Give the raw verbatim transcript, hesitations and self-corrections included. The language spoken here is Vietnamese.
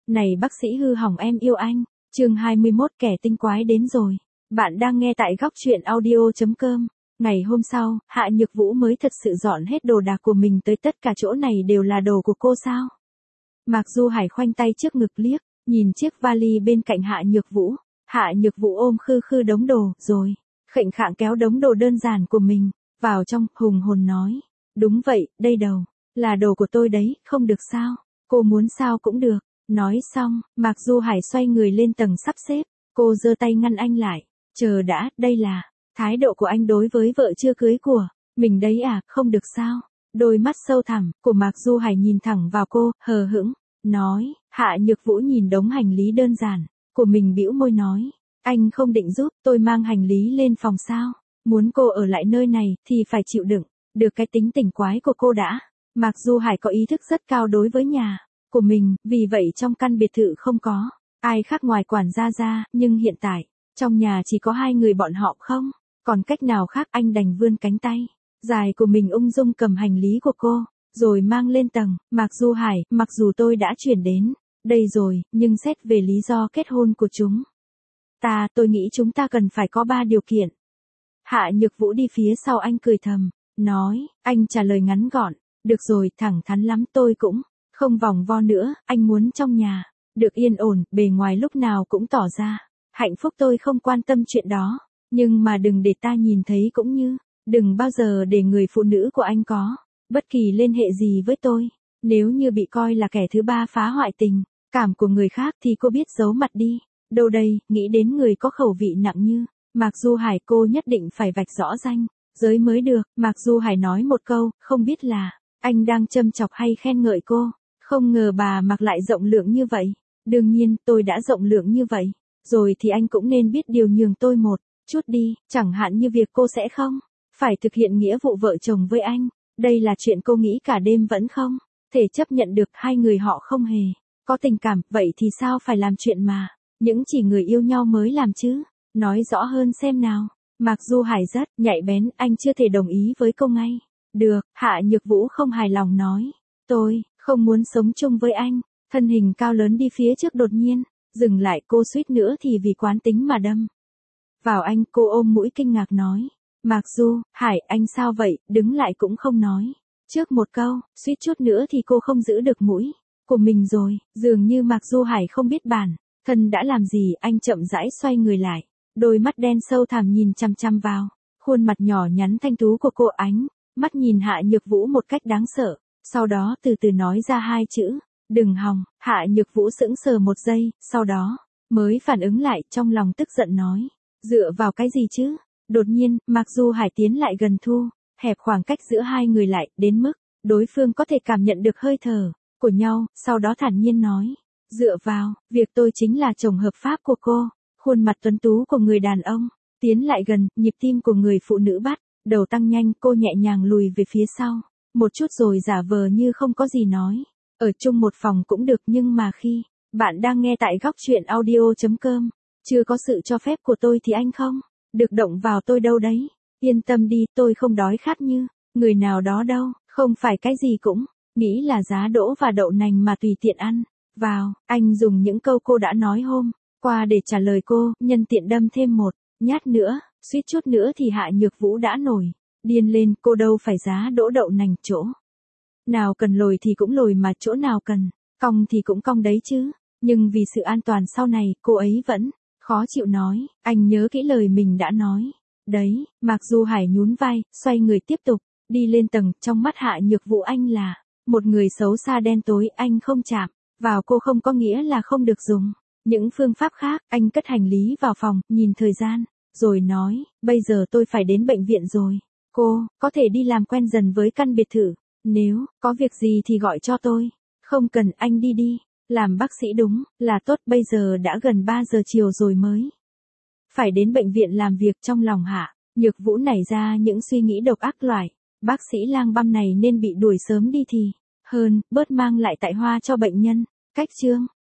Này bác sĩ hư hỏng em yêu anh, chương hai mươi mốt kẻ tinh quái đến rồi. Bạn đang nghe tại góc truyện audio chấm com. Ngày hôm sau, Hạ Nhược Vũ mới thật sự dọn hết đồ đạc của mình tới tất cả chỗ này đều là đồ của cô sao. Mạc Du Hải khoanh tay trước ngực liếc, nhìn chiếc vali bên cạnh Hạ Nhược Vũ. Hạ Nhược Vũ ôm khư khư đống đồ, rồi, khệnh khạng kéo đống đồ đơn giản của mình, vào trong, hùng hồn nói. Đúng vậy, đây đầu, là đồ của tôi đấy, không được sao, cô muốn sao cũng được. Nói xong, Mạc Du Hải xoay người lên tầng sắp xếp, cô giơ tay ngăn anh lại. Chờ đã, đây là thái độ của anh đối với vợ chưa cưới của mình đấy à, không được sao. Đôi mắt sâu thẳm của Mạc Du Hải nhìn thẳng vào cô, hờ hững, nói. Hạ Nhược Vũ nhìn đống hành lý đơn giản của mình bĩu môi nói, anh không định giúp tôi mang hành lý lên phòng sao? Muốn cô ở lại nơi này thì phải chịu đựng được cái tính tỉnh quái của cô đã. Mạc Du Hải có ý thức rất cao đối với nhà của mình, vì vậy trong căn biệt thự không có ai khác ngoài quản gia ra, nhưng hiện tại, trong nhà chỉ có hai người bọn họ không, còn cách nào khác anh đành vươn cánh tay dài của mình ung dung cầm hành lý của cô, rồi mang lên tầng. Mạc Du Hải, mặc dù tôi đã chuyển đến đây rồi, nhưng xét về lý do kết hôn của chúng ta, tôi nghĩ chúng ta cần phải có ba điều kiện. Hạ Nhược Vũ đi phía sau anh cười thầm, nói. Anh trả lời ngắn gọn, được rồi, thẳng thắn lắm, tôi cũng không vòng vo nữa, anh muốn trong nhà được yên ổn, bề ngoài lúc nào cũng tỏ ra hạnh phúc, tôi không quan tâm chuyện đó, nhưng mà đừng để ta nhìn thấy, cũng như đừng bao giờ để người phụ nữ của anh có bất kỳ liên hệ gì với tôi. Nếu như bị coi là kẻ thứ ba phá hoại tình cảm của người khác thì cô biết giấu mặt đi đâu đây. Nghĩ đến người có khẩu vị nặng như Mạc Du Hải, cô nhất định phải vạch rõ ranh giới mới được. Mạc Du Hải nói một câu, không biết là anh đang châm chọc hay khen ngợi cô. Không ngờ bà Mạc lại rộng lượng như vậy. Đương nhiên, tôi đã rộng lượng như vậy rồi thì anh cũng nên biết điều nhường tôi một chút đi, chẳng hạn như việc cô sẽ không phải thực hiện nghĩa vụ vợ chồng với anh. Đây là chuyện cô nghĩ cả đêm vẫn không thể chấp nhận được. Hai người họ không hề có tình cảm, vậy thì sao phải làm chuyện mà những chỉ người yêu nhau mới làm chứ? Nói rõ hơn xem nào. Mạc Du Hải rất nhạy bén, anh chưa thể đồng ý với cô ngay được. Hạ Nhược Vũ không hài lòng nói, tôi không muốn sống chung với anh. Thân hình cao lớn đi phía trước đột nhiên dừng lại, cô suýt nữa thì vì quán tính mà đâm vào anh. Cô ôm mũi kinh ngạc nói, Mạc Du Hải, anh sao vậy? Đứng lại cũng không nói trước một câu, suýt chút nữa thì cô không giữ được mũi của mình rồi. Dường như Mạc Du Hải không biết bản thân đã làm gì, anh chậm rãi xoay người lại, đôi mắt đen sâu thẳm nhìn chăm chăm vào khuôn mặt nhỏ nhắn thanh tú của cô, ánh mắt nhìn Hạ Nhược Vũ một cách đáng sợ, sau đó từ từ nói ra hai chữ, đừng hòng. Hạ Nhược Vũ sững sờ một giây, sau đó mới phản ứng lại, trong lòng tức giận nói, dựa vào cái gì chứ? Đột nhiên, Mạc Du Hải tiến lại gần, thu hẹp khoảng cách giữa hai người lại, đến mức đối phương có thể cảm nhận được hơi thở của nhau, sau đó thản nhiên nói, dựa vào việc tôi chính là chồng hợp pháp của cô. Khuôn mặt tuấn tú của người đàn ông tiến lại gần, nhịp tim của người phụ nữ bắt đầu tăng nhanh, cô nhẹ nhàng lùi về phía sau một chút rồi giả vờ như không có gì nói, ở chung một phòng cũng được, nhưng mà khi bạn đang nghe tại góc truyện audio chấm com, chưa có sự cho phép của tôi thì anh không được động vào tôi đâu đấy. Yên tâm đi, tôi không đói khát như người nào đó đâu, không phải cái gì cũng nghĩ là giá đỗ và đậu nành mà tùy tiện ăn vào. Anh dùng những câu cô đã nói hôm qua để trả lời cô, nhân tiện đâm thêm một nhát nữa, suýt chút nữa thì Hạ Nhược Vũ đã nổi điên lên. Cô đâu phải giá đỗ đậu nành, chỗ nào cần lồi thì cũng lồi, mà chỗ nào cần cong thì cũng cong đấy chứ. Nhưng vì sự an toàn sau này, cô ấy vẫn khó chịu nói, anh nhớ kỹ lời mình đã nói đấy. Mạc Du Hải nhún vai, xoay người tiếp tục đi lên tầng. Trong mắt Hạ Nhược Vũ, anh là một người xấu xa đen tối, anh không chạm vào cô không có nghĩa là không được dùng những phương pháp khác. Anh cất hành lý vào phòng, nhìn thời gian, rồi nói, bây giờ tôi phải đến bệnh viện rồi. Cô có thể đi làm quen dần với căn biệt thự, nếu có việc gì thì gọi cho tôi. Không cần, anh đi đi, làm bác sĩ đúng là tốt. Bây giờ đã gần ba giờ chiều rồi mới phải đến bệnh viện làm việc. Trong lòng Hạ Nhược Vũ nảy ra những suy nghĩ độc ác, loại bác sĩ lang băm này nên bị đuổi sớm đi thì hơn, bớt mang lại tại hoa cho bệnh nhân. Cách chương